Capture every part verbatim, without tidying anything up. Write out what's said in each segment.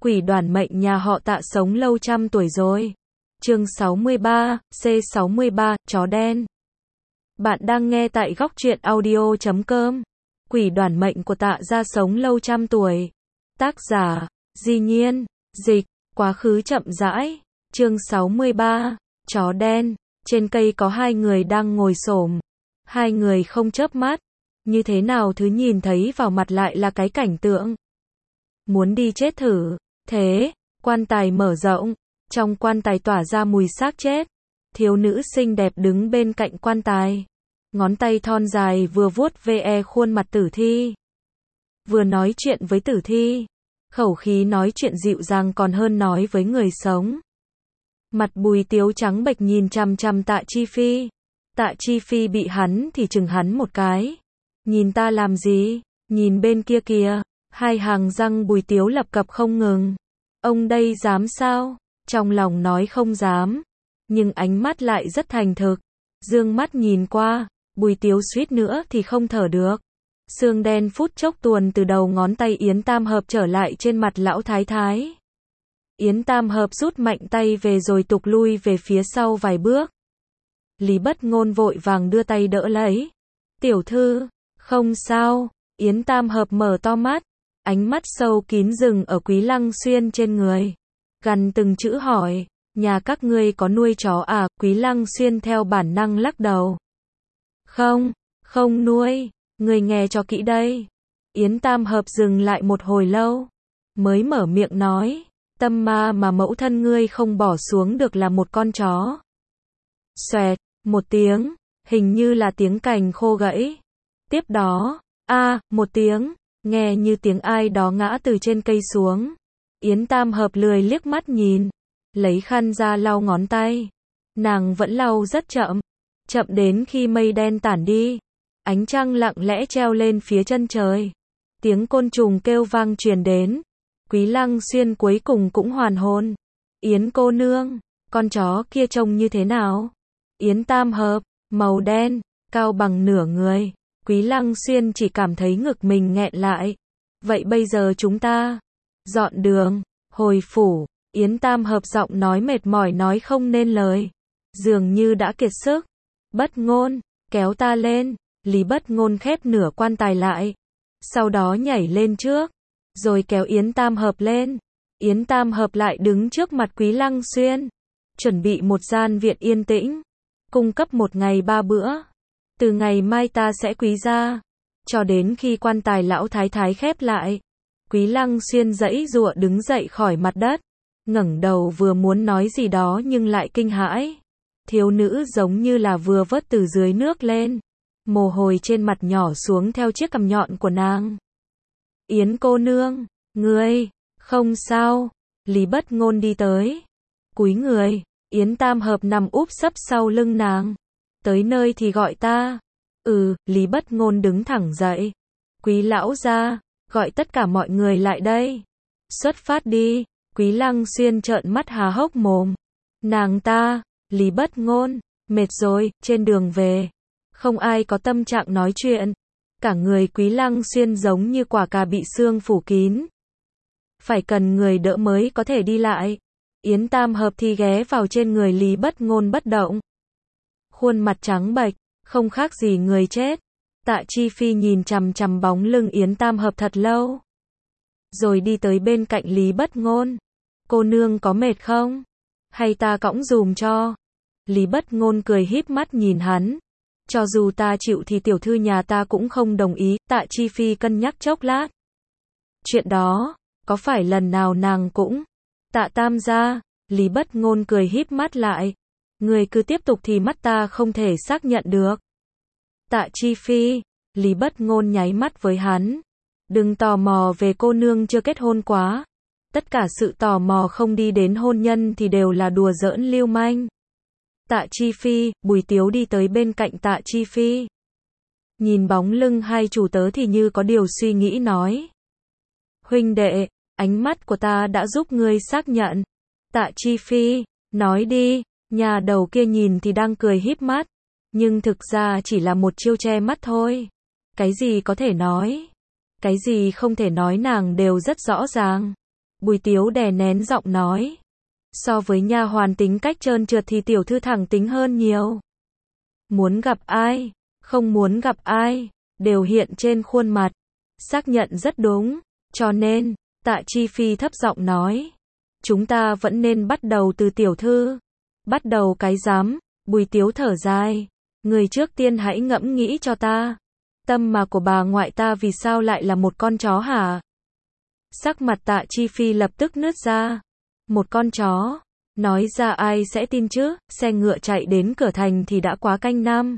Quỷ đoàn mệnh nhà họ Tạ sống lâu trăm tuổi rồi. Chương sáu mươi ba, C sáu mươi ba, chó đen. Bạn đang nghe tại góc truyện audio chấm com. Quỷ đoàn mệnh của Tạ gia sống lâu trăm tuổi. Tác giả, Di Nhiên, dịch, quá khứ chậm rãi. Chương sáu mươi ba, chó đen. Trên cây có hai người đang ngồi xổm. Hai người không chớp mắt. Như thế nào thứ nhìn thấy vào mặt lại là cái cảnh tượng. Muốn đi chết thử. Thế, quan tài mở rộng. Trong quan tài tỏa ra mùi xác chết. Thiếu nữ xinh đẹp đứng bên cạnh quan tài. Ngón tay thon dài vừa vuốt ve khuôn mặt tử thi. Vừa nói chuyện với tử thi. Khẩu khí nói chuyện dịu dàng còn hơn nói với người sống. Mặt Bùi Tiếu trắng bệch nhìn chằm chằm Tạ Chi Phi. Tạ Chi Phi bị hắn thì chừng hắn một cái. Nhìn ta làm gì? Nhìn bên kia kìa. Hai hàng răng Bùi Tiếu lập cập không ngừng. Ông đây dám sao? Trong lòng nói không dám. Nhưng ánh mắt lại rất thành thực. Dương mắt nhìn qua. Bùi Tiếu suýt nữa thì không thở được. Xương đen phút chốc tuồn từ đầu ngón tay Yến Tam Hợp trở lại trên mặt lão thái thái. Yến Tam Hợp rút mạnh tay về rồi tục lui về phía sau vài bước. Lý Bất Ngôn vội vàng đưa tay đỡ lấy. Tiểu thư, không sao. Yến Tam Hợp mở to mắt. Ánh mắt sâu kín dừng ở Quý Lăng Xuyên trên người. Gằn từng chữ hỏi. Nhà các ngươi có nuôi chó à? Quý Lăng Xuyên theo bản năng lắc đầu. Không, không nuôi. Ngươi nghe cho kỹ đây. Yến Tam Hợp dừng lại một hồi lâu. Mới mở miệng nói. Tâm ma mà mẫu thân ngươi không bỏ xuống được là một con chó. Xoẹt, một tiếng. Hình như là tiếng cành khô gãy. Tiếp đó, a, một tiếng. Nghe như tiếng ai đó ngã từ trên cây xuống. Yến Tam Hợp lười liếc mắt nhìn. Lấy khăn ra lau ngón tay. Nàng vẫn lau rất chậm. Chậm đến khi mây đen tản đi. Ánh trăng lặng lẽ treo lên phía chân trời. Tiếng côn trùng kêu vang truyền đến. Quý Lăng Xuyên cuối cùng cũng hoàn hồn. Yến cô nương, con chó kia trông như thế nào? Yến Tam Hợp, màu đen, cao bằng nửa người. Quý Lăng Xuyên chỉ cảm thấy ngực mình nghẹn lại. Vậy bây giờ chúng ta dọn đường, hồi phủ. Yến Tam Hợp giọng nói mệt mỏi nói không nên lời. Dường như đã kiệt sức. Bất Ngôn, kéo ta lên. Lý Bất Ngôn khép nửa quan tài lại. Sau đó nhảy lên trước. Rồi kéo Yến Tam Hợp lên. Yến Tam Hợp lại đứng trước mặt Quý Lăng Xuyên. Chuẩn bị một gian viện yên tĩnh. Cung cấp một ngày ba bữa. Từ ngày mai ta sẽ quý gia. Cho đến khi quan tài lão thái thái khép lại. Quý Lăng Xuyên giãy giụa đứng dậy khỏi mặt đất. Ngẩng đầu vừa muốn nói gì đó nhưng lại kinh hãi. Thiếu nữ giống như là vừa vớt từ dưới nước lên. Mồ hôi trên mặt nhỏ xuống theo chiếc cằm nhọn của nàng. Yến cô nương, ngươi, không sao. Lý Bất Ngôn đi tới. Cúi người, Yến Tam Hợp nằm úp sấp sau lưng nàng. Tới nơi thì gọi ta. Ừ, Lý Bất Ngôn đứng thẳng dậy. Quý lão gia, gọi tất cả mọi người lại đây. Xuất phát đi. Quý Lăng Xuyên trợn mắt há hốc mồm. Nàng ta, Lý Bất Ngôn, mệt rồi, trên đường về. Không ai có tâm trạng nói chuyện. Cả người Quý Lăng Xuyên giống như quả cà bị sương phủ kín. Phải cần người đỡ mới có thể đi lại. Yến Tam Hợp thì ghé vào trên người Lý Bất Ngôn bất động. Khuôn mặt trắng bệch, không khác gì người chết. Tạ Chi Phi nhìn chằm chằm bóng lưng Yến Tam Hợp thật lâu. Rồi đi tới bên cạnh Lý Bất Ngôn. Cô nương có mệt không? Hay ta cõng dùm cho? Lý Bất Ngôn cười híp mắt nhìn hắn. Cho dù ta chịu thì tiểu thư nhà ta cũng không đồng ý. Tạ Chi Phi cân nhắc chốc lát. Chuyện đó, có phải lần nào nàng cũng? Tạ Tam gia, Lý Bất Ngôn cười híp mắt lại. Người cứ tiếp tục thì mắt ta không thể xác nhận được. Tạ Chi Phi, Lý Bất Ngôn nháy mắt với hắn. Đừng tò mò về cô nương chưa kết hôn quá. Tất cả sự tò mò không đi đến hôn nhân thì đều là đùa giỡn lưu manh. Tạ Chi Phi, Bùi Tiếu đi tới bên cạnh Tạ Chi Phi. Nhìn bóng lưng hai chủ tớ thì như có điều suy nghĩ nói. Huynh đệ, ánh mắt của ta đã giúp ngươi xác nhận. Tạ Chi Phi, nói đi. Nhà đầu kia nhìn thì đang cười híp mắt. Nhưng thực ra chỉ là một chiêu che mắt thôi. Cái gì có thể nói. Cái gì không thể nói nàng đều rất rõ ràng. Bùi Tiếu đè nén giọng nói. So với nha hoàn tính cách trơn trượt thì tiểu thư thẳng tính hơn nhiều. Muốn gặp ai, không muốn gặp ai, đều hiện trên khuôn mặt. Xác nhận rất đúng, cho nên, Tạ Chi Phi thấp giọng nói. Chúng ta vẫn nên bắt đầu từ tiểu thư. Bắt đầu cái rắm, Bùi Tiếu thở dài. Người trước tiên hãy ngẫm nghĩ cho ta. Tâm mà của bà ngoại ta vì sao lại là một con chó hả? Sắc mặt Tạ Chi Phi lập tức nứt ra. Một con chó, nói ra ai sẽ tin chứ, xe ngựa chạy đến cửa thành thì đã quá canh năm.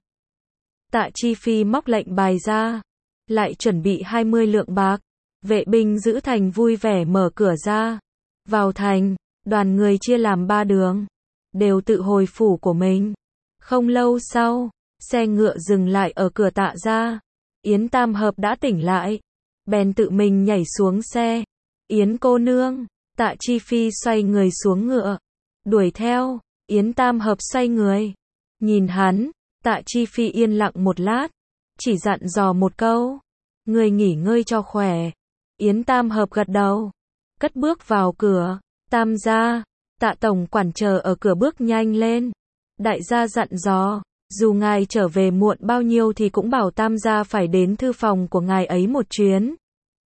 Tạ Chi Phi móc lệnh bài ra, lại chuẩn bị hai mươi lượng bạc. Vệ binh giữ thành vui vẻ mở cửa ra. Vào thành, đoàn người chia làm ba đường, đều tự hồi phủ của mình. Không lâu sau, xe ngựa dừng lại ở cửa Tạ gia. Yến Tam Hợp đã tỉnh lại, bèn tự mình nhảy xuống xe. Yến cô nương, Tạ Chi Phi xoay người xuống ngựa, đuổi theo. Yến Tam Hợp xoay người, nhìn hắn. Tạ Chi Phi yên lặng một lát, chỉ dặn dò một câu. Người nghỉ ngơi cho khỏe. Yến Tam Hợp gật đầu, cất bước vào cửa. Tam gia, Tạ tổng quản chờ ở cửa bước nhanh lên. Đại gia dặn dò, dù ngài trở về muộn bao nhiêu thì cũng bảo Tam gia phải đến thư phòng của ngài ấy một chuyến.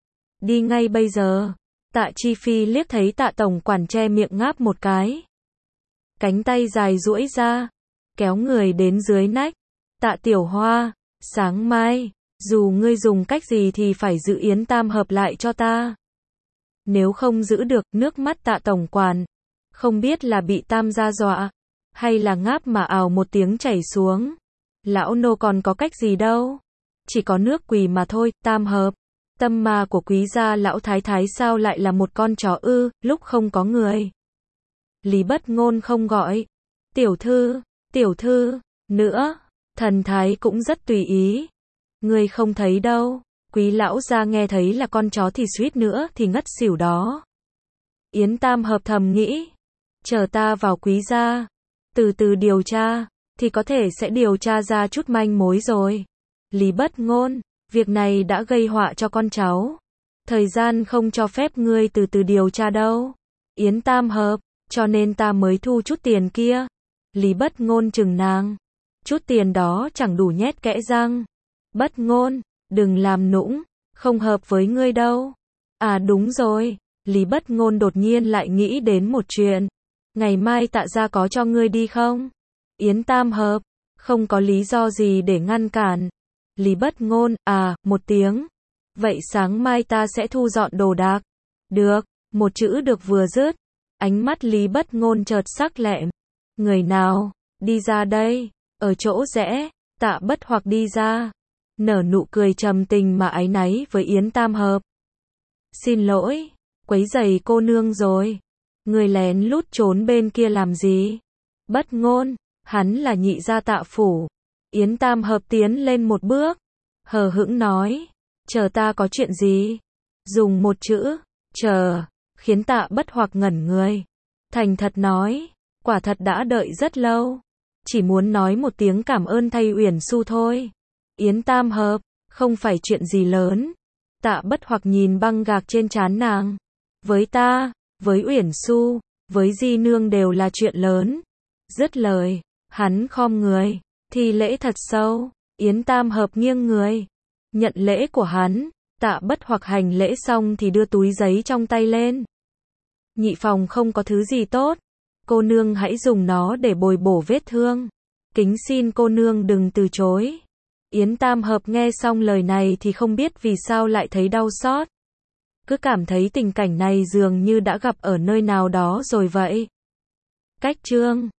Đi ngay bây giờ. Tạ Chi Phi liếc thấy Tạ tổng quản che miệng ngáp một cái. Cánh tay dài duỗi ra, kéo người đến dưới nách. Tạ Tiểu Hoa, sáng mai, dù ngươi dùng cách gì thì phải giữ Yến Tam Hợp lại cho ta. Nếu không giữ được, nước mắt Tạ tổng quản, không biết là bị Tam gia dọa, hay là ngáp mà ào một tiếng chảy xuống. Lão nô còn có cách gì đâu, chỉ có nước quỳ mà thôi. Tam Hợp, tâm ma của quý gia lão thái thái sao lại là một con chó ư? Lúc không có người, Lý Bất Ngôn không gọi tiểu thư, tiểu thư nữa, thần thái cũng rất tùy ý. Ngươi không thấy đâu. Quý lão gia nghe thấy là con chó thì suýt nữa thì ngất xỉu đó. Yến Tam Hợp thầm nghĩ, chờ ta vào quý gia, từ từ điều tra, thì có thể sẽ điều tra ra chút manh mối rồi. Lý Bất Ngôn, việc này đã gây họa cho con cháu. Thời gian không cho phép ngươi từ từ điều tra đâu. Yến Tam Hợp, cho nên ta mới thu chút tiền kia. Lý Bất Ngôn chừng nàng. Chút tiền đó chẳng đủ nhét kẽ răng. Bất Ngôn, đừng làm nũng, không hợp với ngươi đâu. À đúng rồi, Lý Bất Ngôn đột nhiên lại nghĩ đến một chuyện. Ngày mai Tạ gia có cho ngươi đi không? Yến Tam Hợp, không có lý do gì để ngăn cản. Lý Bất Ngôn, à, một tiếng. Vậy sáng mai ta sẽ thu dọn đồ đạc. Được, một chữ được vừa dứt. Ánh mắt Lý Bất Ngôn chợt sắc lẹm. Người nào, đi ra đây, ở chỗ rẽ, Tạ Bất Hoặc đi ra. Nở nụ cười trầm tình mà áy náy với Yến Tam Hợp. Xin lỗi, quấy rầy cô nương rồi. Người lén lút trốn bên kia làm gì? Bất Ngôn, hắn là nhị gia Tạ phủ. Yến Tam Hợp tiến lên một bước, hờ hững nói, chờ ta có chuyện gì? Dùng một chữ, chờ, khiến Tạ Bất Hoặc ngẩn người. Thành thật nói, quả thật đã đợi rất lâu, chỉ muốn nói một tiếng cảm ơn thay Uyển Xu thôi. Yến Tam Hợp, không phải chuyện gì lớn. Tạ Bất Hoặc nhìn băng gạc trên trán nàng. Với ta, với Uyển Xu, với Di nương đều là chuyện lớn. Dứt lời, hắn khom người, thi lễ thật sâu. Yến Tam Hợp nghiêng người, nhận lễ của hắn. Tạ Bất Hoặc hành lễ xong thì đưa túi giấy trong tay lên. Nhị phòng không có thứ gì tốt, cô nương hãy dùng nó để bồi bổ vết thương. Kính xin cô nương đừng từ chối. Yến Tam Hợp nghe xong lời này thì không biết vì sao lại thấy đau xót. Cứ cảm thấy tình cảnh này dường như đã gặp ở nơi nào đó rồi vậy. Cách chương